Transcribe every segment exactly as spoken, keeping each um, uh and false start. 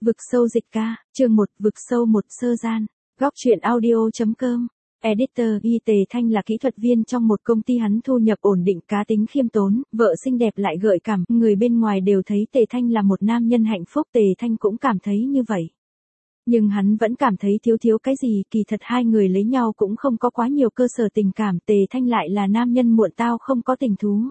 Vực sâu dịch ca, chương một, vực sâu một sơ gian, góc truyện audio.com, editor Y Tề Thanh là kỹ thuật viên trong một công ty, hắn thu nhập ổn định, cá tính khiêm tốn, vợ xinh đẹp lại gợi cảm, người bên ngoài đều thấy Tề Thanh là một nam nhân hạnh phúc, Tề Thanh cũng cảm thấy như vậy. Nhưng hắn vẫn cảm thấy thiếu thiếu cái gì, kỳ thật hai người lấy nhau cũng không có quá nhiều cơ sở tình cảm, Tề Thanh lại là nam nhân muộn tao không có tình thú.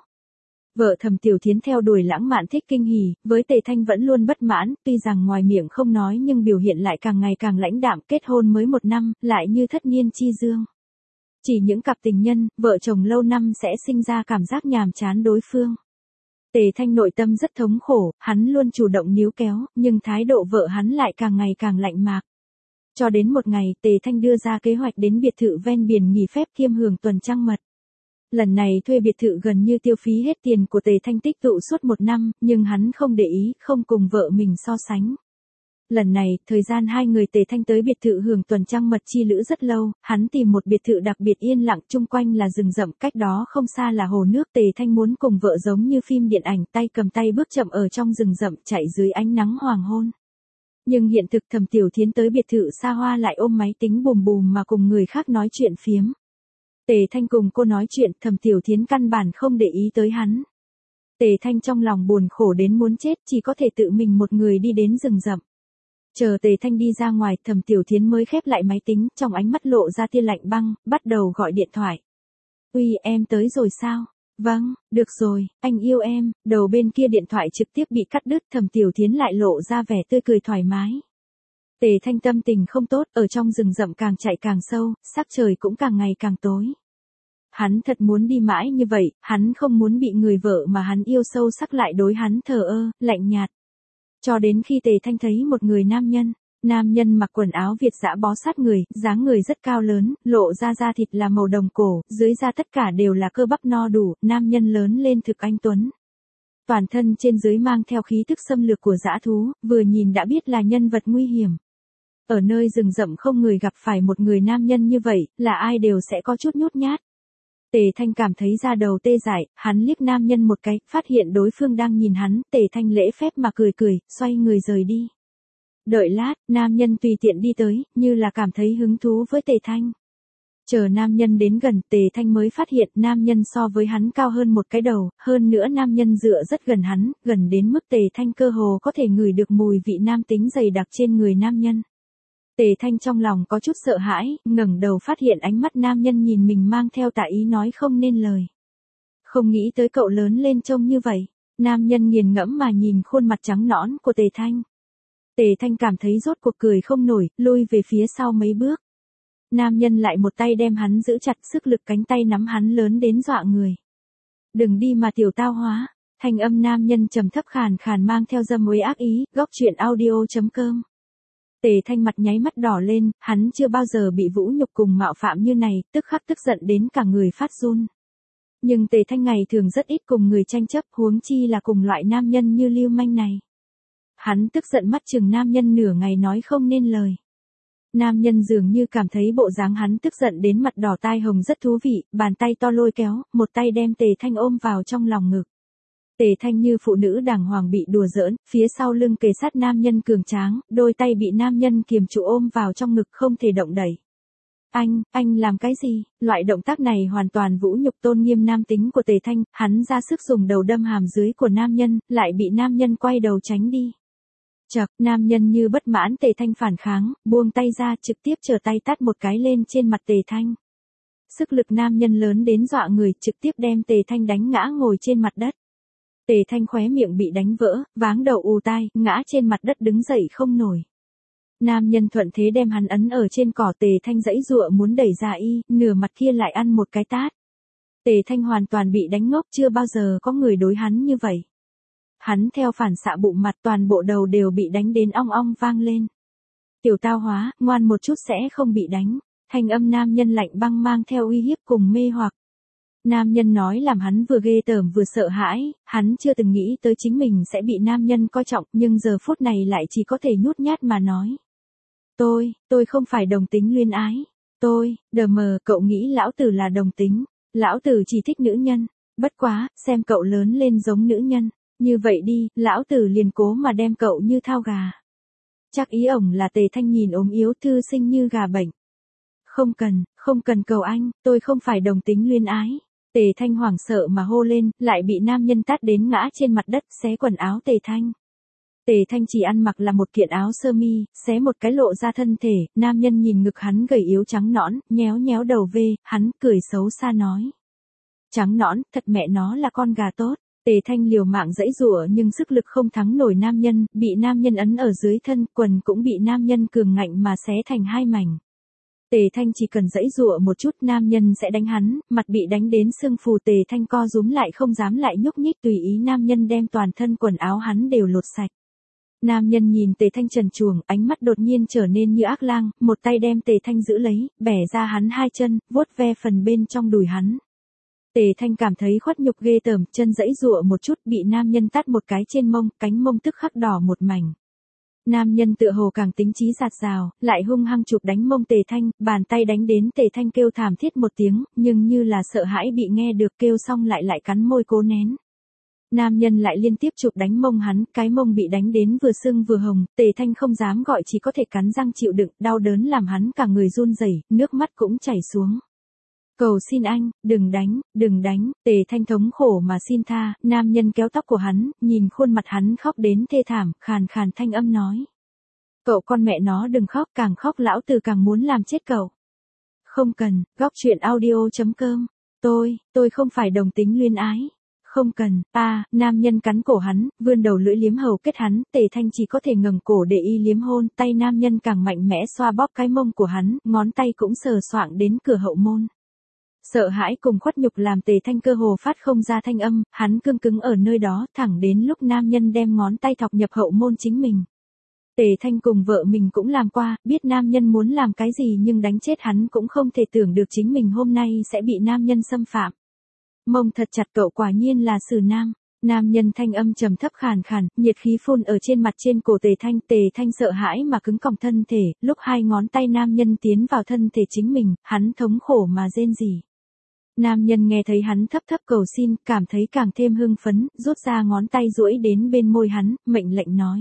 Vợ Thẩm Tiểu Thiến theo đuổi lãng mạn thích kinh hỉ, với Tề Thanh vẫn luôn bất mãn, tuy rằng ngoài miệng không nói nhưng biểu hiện lại càng ngày càng lãnh đạm, kết hôn mới một năm, lại như thất niên chi dương. Chỉ những cặp tình nhân, vợ chồng lâu năm sẽ sinh ra cảm giác nhàm chán đối phương. Tề Thanh nội tâm rất thống khổ, hắn luôn chủ động níu kéo, nhưng thái độ vợ hắn lại càng ngày càng lạnh mạc. Cho đến một ngày, Tề Thanh đưa ra kế hoạch đến biệt thự ven biển nghỉ phép kiêm hưởng tuần trăng mật. Lần này thuê biệt thự gần như tiêu phí hết tiền của Tề Thanh tích tụ suốt một năm, nhưng hắn không để ý, không cùng vợ mình so sánh. Lần này, thời gian hai người Tề Thanh tới biệt thự hưởng tuần trăng mật chi lữ rất lâu, hắn tìm một biệt thự đặc biệt yên lặng, chung quanh là rừng rậm, cách đó không xa là hồ nước. Tề Thanh muốn cùng vợ giống như phim điện ảnh, tay cầm tay bước chậm ở trong rừng rậm, chạy dưới ánh nắng hoàng hôn. Nhưng hiện thực, Thẩm Tiểu Thiến tới biệt thự xa hoa lại ôm máy tính bùm bùm mà cùng người khác nói chuyện phiếm. Tề Thanh cùng cô nói chuyện, Thẩm Tiểu Thiến căn bản không để ý tới hắn. Tề Thanh trong lòng buồn khổ đến muốn chết, chỉ có thể tự mình một người đi đến rừng rậm. Chờ Tề Thanh đi ra ngoài, Thẩm Tiểu Thiến mới khép lại máy tính, trong ánh mắt lộ ra tia lạnh băng, bắt đầu gọi điện thoại. Uy, em tới rồi sao? Vâng, được rồi, anh yêu em. Đầu bên kia điện thoại trực tiếp bị cắt đứt, Thẩm Tiểu Thiến lại lộ ra vẻ tươi cười thoải mái. Tề Thanh tâm tình không tốt, ở trong rừng rậm càng chạy càng sâu, sắc trời cũng càng ngày càng tối. Hắn thật muốn đi mãi như vậy, hắn không muốn bị người vợ mà hắn yêu sâu sắc lại đối hắn thờ ơ, lạnh nhạt. Cho đến khi Tề Thanh thấy một người nam nhân, nam nhân mặc quần áo Việt dã bó sát người, dáng người rất cao lớn, lộ ra da thịt là màu đồng cổ, dưới da tất cả đều là cơ bắp no đủ, nam nhân lớn lên thực anh tuấn. Toàn thân trên dưới mang theo khí tức xâm lược của dã thú, vừa nhìn đã biết là nhân vật nguy hiểm. Ở nơi rừng rậm không người gặp phải một người nam nhân như vậy, là ai đều sẽ có chút nhút nhát. Tề Thanh cảm thấy da đầu tê dại, hắn liếc nam nhân một cái, phát hiện đối phương đang nhìn hắn, Tề Thanh lễ phép mà cười cười, xoay người rời đi. Đợi lát, nam nhân tùy tiện đi tới, như là cảm thấy hứng thú với Tề Thanh. Chờ nam nhân đến gần, Tề Thanh mới phát hiện nam nhân so với hắn cao hơn một cái đầu, hơn nữa nam nhân dựa rất gần hắn, gần đến mức Tề Thanh cơ hồ có thể ngửi được mùi vị nam tính dày đặc trên người nam nhân. Tề Thanh trong lòng có chút sợ hãi, ngẩng đầu phát hiện ánh mắt nam nhân nhìn mình mang theo tà ý nói không nên lời. Không nghĩ tới cậu lớn lên trông như vậy. Nam nhân nghiền ngẫm mà nhìn khuôn mặt trắng nõn của Tề Thanh. Tề Thanh cảm thấy rốt cuộc cười không nổi, lui về phía sau mấy bước. Nam nhân lại một tay đem hắn giữ chặt, sức lực cánh tay nắm hắn lớn đến dọa người. Đừng đi mà tiểu tao hóa. Thanh âm nam nhân trầm thấp khàn khàn mang theo dâm uế ác ý, góc truyện audio.com. Tề Thanh mặt nháy mắt đỏ lên, hắn chưa bao giờ bị vũ nhục cùng mạo phạm như này, tức khắc tức giận đến cả người phát run. Nhưng Tề Thanh ngày thường rất ít cùng người tranh chấp, huống chi là cùng loại nam nhân như lưu manh này. Hắn tức giận mắt chừng nam nhân nửa ngày nói không nên lời. Nam nhân dường như cảm thấy bộ dáng hắn tức giận đến mặt đỏ tai hồng rất thú vị, bàn tay to lôi kéo, một tay đem Tề Thanh ôm vào trong lòng ngực. Tề Thanh như phụ nữ đàng hoàng bị đùa giỡn, phía sau lưng kề sát nam nhân cường tráng, đôi tay bị nam nhân kiềm trụ ôm vào trong ngực không thể động đẩy. Anh, anh làm cái gì? Loại động tác này hoàn toàn vũ nhục tôn nghiêm nam tính của Tề Thanh, hắn ra sức dùng đầu đâm hàm dưới của nam nhân, lại bị nam nhân quay đầu tránh đi. Chậc, nam nhân như bất mãn Tề Thanh phản kháng, buông tay ra trực tiếp trở tay tát một cái lên trên mặt Tề Thanh. Sức lực nam nhân lớn đến dọa người, trực tiếp đem Tề Thanh đánh ngã ngồi trên mặt đất. Tề Thanh khóe miệng bị đánh vỡ, váng đầu ù tai, ngã trên mặt đất đứng dậy không nổi. Nam nhân thuận thế đem hắn ấn ở trên cỏ, Tề Thanh giãy giụa muốn đẩy ra y, nửa mặt kia lại ăn một cái tát. Tề Thanh hoàn toàn bị đánh ngốc, chưa bao giờ có người đối hắn như vậy. Hắn theo phản xạ bụng mặt, toàn bộ đầu đều bị đánh đến ong ong vang lên. Tiểu tao hóa, ngoan một chút sẽ không bị đánh. Thanh âm nam nhân lạnh băng mang theo uy hiếp cùng mê hoặc. Nam nhân nói làm hắn vừa ghê tởm vừa sợ hãi, hắn chưa từng nghĩ tới chính mình sẽ bị nam nhân coi trọng, nhưng giờ phút này lại chỉ có thể nhút nhát mà nói. Tôi, tôi không phải đồng tính luyến ái. Tôi, đờ mờ, cậu nghĩ lão tử là đồng tính. Lão tử chỉ thích nữ nhân. Bất quá, xem cậu lớn lên giống nữ nhân. Như vậy đi, lão tử liền cố mà đem cậu như thao gà. Chắc ý ổng là Tề Thanh nhìn ốm yếu thư sinh như gà bệnh. Không cần, không cần cầu anh, tôi không phải đồng tính luyến ái. Tề Thanh hoảng sợ mà hô lên, lại bị nam nhân tát đến ngã trên mặt đất, xé quần áo Tề Thanh. Tề Thanh chỉ ăn mặc là một kiện áo sơ mi, xé một cái lộ ra thân thể, nam nhân nhìn ngực hắn gầy yếu trắng nõn, nhéo nhéo đầu vê, hắn cười xấu xa nói. Trắng nõn, thật mẹ nó là con gà tốt. Tề Thanh liều mạng giãy giụa nhưng sức lực không thắng nổi nam nhân, bị nam nhân ấn ở dưới thân, quần cũng bị nam nhân cường ngạnh mà xé thành hai mảnh. Tề Thanh chỉ cần giãy giụa một chút nam nhân sẽ đánh hắn, mặt bị đánh đến xương phù Tề Thanh co rúm lại không dám lại nhúc nhích tùy ý nam nhân đem toàn thân quần áo hắn đều lột sạch. Nam nhân nhìn Tề Thanh trần truồng, ánh mắt đột nhiên trở nên như ác lang, một tay đem Tề Thanh giữ lấy, bẻ ra hắn hai chân, vuốt ve phần bên trong đùi hắn. Tề Thanh cảm thấy khuất nhục ghê tởm, chân giãy giụa một chút bị nam nhân tát một cái trên mông, cánh mông tức khắc đỏ một mảnh. Nam nhân tựa hồ càng tính trí giạt rào, lại hung hăng chụp đánh mông Tề Thanh, bàn tay đánh đến Tề Thanh kêu thảm thiết một tiếng, nhưng như là sợ hãi bị nghe được kêu xong lại lại cắn môi cố nén. Nam nhân lại liên tiếp chụp đánh mông hắn, cái mông bị đánh đến vừa sưng vừa hồng, Tề Thanh không dám gọi chỉ có thể cắn răng chịu đựng, đau đớn làm hắn cả người run rẩy, nước mắt cũng chảy xuống. Cầu xin anh, đừng đánh, đừng đánh, Tề Thanh thống khổ mà xin tha, nam nhân kéo tóc của hắn, nhìn khuôn mặt hắn khóc đến thê thảm, khàn khàn thanh âm nói. Cậu con mẹ nó đừng khóc, càng khóc lão tử càng muốn làm chết cậu. Không cần, góc chuyện audio chấm com, tôi, tôi không phải đồng tính luyến ái. Không cần, ta, nam nhân cắn cổ hắn, vươn đầu lưỡi liếm hầu kết hắn, Tề Thanh chỉ có thể ngẩng cổ để y liếm hôn, tay nam nhân càng mạnh mẽ xoa bóp cái mông của hắn, ngón tay cũng sờ soạng đến cửa hậu môn. Sợ hãi cùng khuất nhục làm Tề Thanh cơ hồ phát không ra thanh âm, hắn cương cứng ở nơi đó, thẳng đến lúc nam nhân đem ngón tay thọc nhập hậu môn chính mình. Tề Thanh cùng vợ mình cũng làm qua, biết nam nhân muốn làm cái gì nhưng đánh chết hắn cũng không thể tưởng được chính mình hôm nay sẽ bị nam nhân xâm phạm. Mông thật chặt cậu quả nhiên là sử nam. Nam nhân thanh âm trầm thấp khàn khàn, nhiệt khí phun ở trên mặt trên cổ Tề Thanh. Tề Thanh sợ hãi mà cứng còng thân thể, lúc hai ngón tay nam nhân tiến vào thân thể chính mình, hắn thống khổ mà rên rỉ. Nam nhân nghe thấy hắn thấp thấp cầu xin, cảm thấy càng thêm hưng phấn, rút ra ngón tay duỗi đến bên môi hắn, mệnh lệnh nói.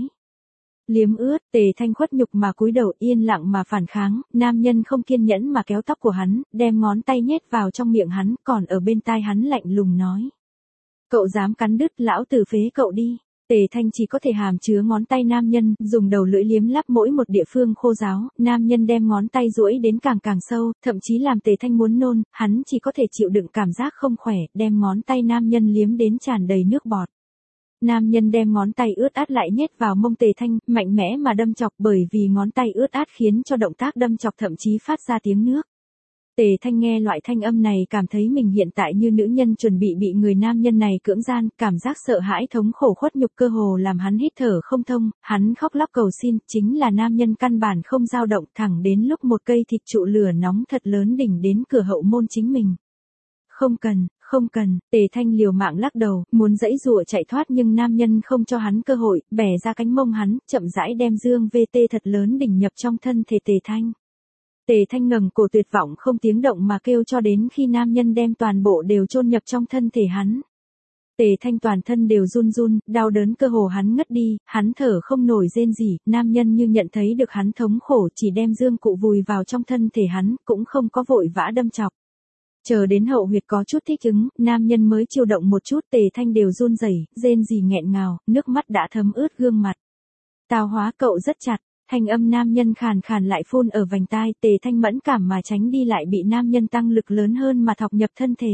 Liếm ướt, Tề Thanh khuất nhục mà cúi đầu yên lặng mà phản kháng, nam nhân không kiên nhẫn mà kéo tóc của hắn, đem ngón tay nhét vào trong miệng hắn, còn ở bên tai hắn lạnh lùng nói. Cậu dám cắn đứt lão tử phế cậu đi. Tề Thanh chỉ có thể hàm chứa ngón tay nam nhân, dùng đầu lưỡi liếm lắp mỗi một địa phương khô ráo, nam nhân đem ngón tay duỗi đến càng càng sâu, thậm chí làm Tề Thanh muốn nôn, hắn chỉ có thể chịu đựng cảm giác không khỏe, đem ngón tay nam nhân liếm đến tràn đầy nước bọt. Nam nhân đem ngón tay ướt át lại nhét vào mông Tề Thanh, mạnh mẽ mà đâm chọc bởi vì ngón tay ướt át khiến cho động tác đâm chọc thậm chí phát ra tiếng nước. Tề Thanh nghe loại thanh âm này cảm thấy mình hiện tại như nữ nhân chuẩn bị bị người nam nhân này cưỡng gian, cảm giác sợ hãi thống khổ khuất nhục cơ hồ làm hắn hít thở không thông, hắn khóc lóc cầu xin, chính là nam nhân căn bản không dao động thẳng đến lúc một cây thịt trụ lửa nóng thật lớn đỉnh đến cửa hậu môn chính mình. Không cần, không cần, Tề Thanh liều mạng lắc đầu, muốn giãy giụa chạy thoát nhưng nam nhân không cho hắn cơ hội, bẻ ra cánh mông hắn, chậm rãi đem dương vê tê thật lớn đỉnh nhập trong thân thể Tề Thanh. Tề Thanh ngẩng cổ tuyệt vọng không tiếng động mà kêu cho đến khi nam nhân đem toàn bộ đều chôn nhập trong thân thể hắn. Tề Thanh toàn thân đều run run, đau đớn cơ hồ hắn ngất đi, hắn thở không nổi rên rỉ, nam nhân như nhận thấy được hắn thống khổ chỉ đem dương cụ vùi vào trong thân thể hắn, cũng không có vội vã đâm chọc. Chờ đến hậu huyệt có chút thích ứng, nam nhân mới chiều động một chút, Tề Thanh đều run rẩy, rên rỉ nghẹn ngào, nước mắt đã thấm ướt gương mặt. Tào hóa cậu rất chặt. Thanh âm nam nhân khàn khàn lại phun ở vành tai, Tề Thanh mẫn cảm mà tránh đi lại bị nam nhân tăng lực lớn hơn mà thọc nhập thân thể.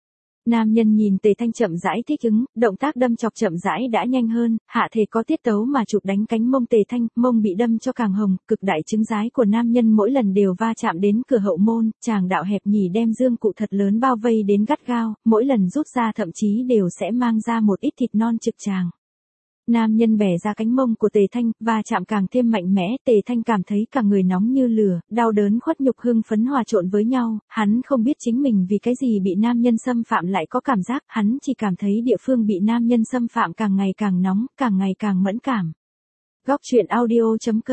Nam nhân nhìn Tề Thanh chậm rãi thích ứng, động tác đâm chọc chậm rãi đã nhanh hơn, hạ thể có tiết tấu mà chụp đánh cánh mông Tề Thanh, mông bị đâm cho càng hồng, cực đại trứng rái của nam nhân mỗi lần đều va chạm đến cửa hậu môn, tràng đạo hẹp nhì đem dương cụ thật lớn bao vây đến gắt gao, mỗi lần rút ra thậm chí đều sẽ mang ra một ít thịt non trực tràng. Nam nhân bẻ ra cánh mông của Tề Thanh, và chạm càng thêm mạnh mẽ, Tề Thanh cảm thấy cả người nóng như lửa, đau đớn khuất nhục hưng phấn hòa trộn với nhau, hắn không biết chính mình vì cái gì bị nam nhân xâm phạm lại có cảm giác, hắn chỉ cảm thấy địa phương bị nam nhân xâm phạm càng ngày càng nóng, càng ngày càng mẫn cảm. Góc chuyện audio chấm com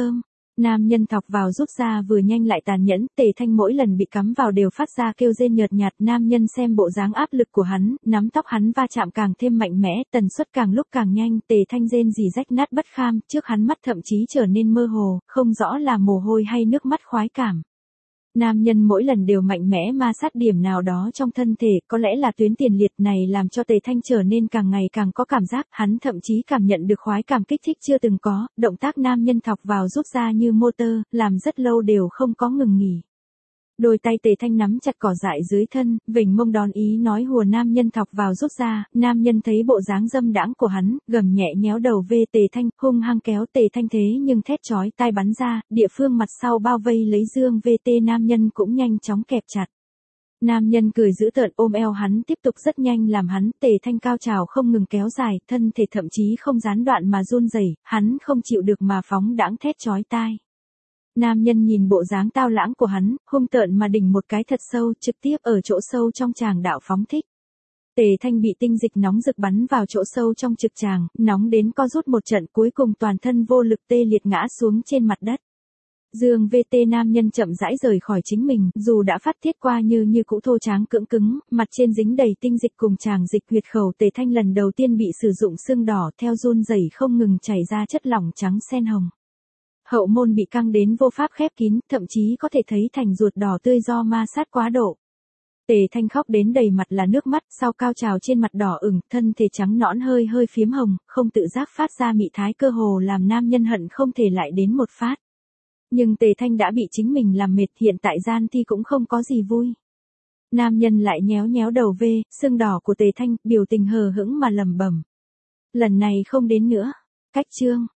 Nam nhân thọc vào rút ra vừa nhanh lại tàn nhẫn, Tề Thanh mỗi lần bị cắm vào đều phát ra kêu rên nhợt nhạt, nam nhân xem bộ dáng áp lực của hắn, nắm tóc hắn va chạm càng thêm mạnh mẽ, tần suất càng lúc càng nhanh, Tề Thanh rên rỉ rách nát bất kham, trước hắn mắt thậm chí trở nên mơ hồ, không rõ là mồ hôi hay nước mắt khoái cảm. Nam nhân mỗi lần đều mạnh mẽ ma sát điểm nào đó trong thân thể, có lẽ là tuyến tiền liệt này làm cho Tề Thanh trở nên càng ngày càng có cảm giác, hắn thậm chí cảm nhận được khoái cảm kích thích chưa từng có, động tác nam nhân thọc vào rút ra như motor, làm rất lâu đều không có ngừng nghỉ. Đôi tay Tề Thanh nắm chặt cỏ dại dưới thân, vểnh mông đón ý nói hùa nam nhân thọc vào rút ra, nam nhân thấy bộ dáng dâm đãng của hắn, gầm nhẹ nhéo đầu về Tề Thanh, hung hăng kéo Tề Thanh thế nhưng thét chói tai bắn ra, địa phương mặt sau bao vây lấy dương vê tê nam nhân cũng nhanh chóng kẹp chặt. Nam nhân cười dữ tợn ôm eo hắn tiếp tục rất nhanh làm hắn, Tề Thanh cao trào không ngừng kéo dài, thân thể thậm chí không gián đoạn mà run rẩy, hắn không chịu được mà phóng đãng thét chói tai. Nam nhân nhìn bộ dáng tao lãng của hắn, hung tợn mà đỉnh một cái thật sâu, trực tiếp ở chỗ sâu trong tràng đạo phóng thích. Tề Thanh bị tinh dịch nóng rực bắn vào chỗ sâu trong trực tràng, nóng đến co rút một trận, cuối cùng toàn thân vô lực tê liệt ngã xuống trên mặt đất. Dương vê tê nam nhân chậm rãi rời khỏi chính mình, dù đã phát tiết qua như như cũ thô tráng cưỡng cứng, mặt trên dính đầy tinh dịch cùng tràng dịch huyệt khẩu, Tề Thanh lần đầu tiên bị sử dụng xương đỏ theo run rẩy không ngừng chảy ra chất lỏng trắng sen hồng. Hậu môn bị căng đến vô pháp khép kín, thậm chí có thể thấy thành ruột đỏ tươi do ma sát quá độ. Tề Thanh khóc đến đầy mặt là nước mắt, sau cao trào trên mặt đỏ ửng, thân thể trắng nõn hơi hơi phiếm hồng, không tự giác phát ra mị thái cơ hồ làm nam nhân hận không thể lại đến một phát. Nhưng Tề Thanh đã bị chính mình làm mệt, hiện tại gian thi cũng không có gì vui. Nam nhân lại nhéo nhéo đầu vê, xương đỏ của Tề Thanh, biểu tình hờ hững mà lẩm bẩm. Lần này không đến nữa. Cách chương.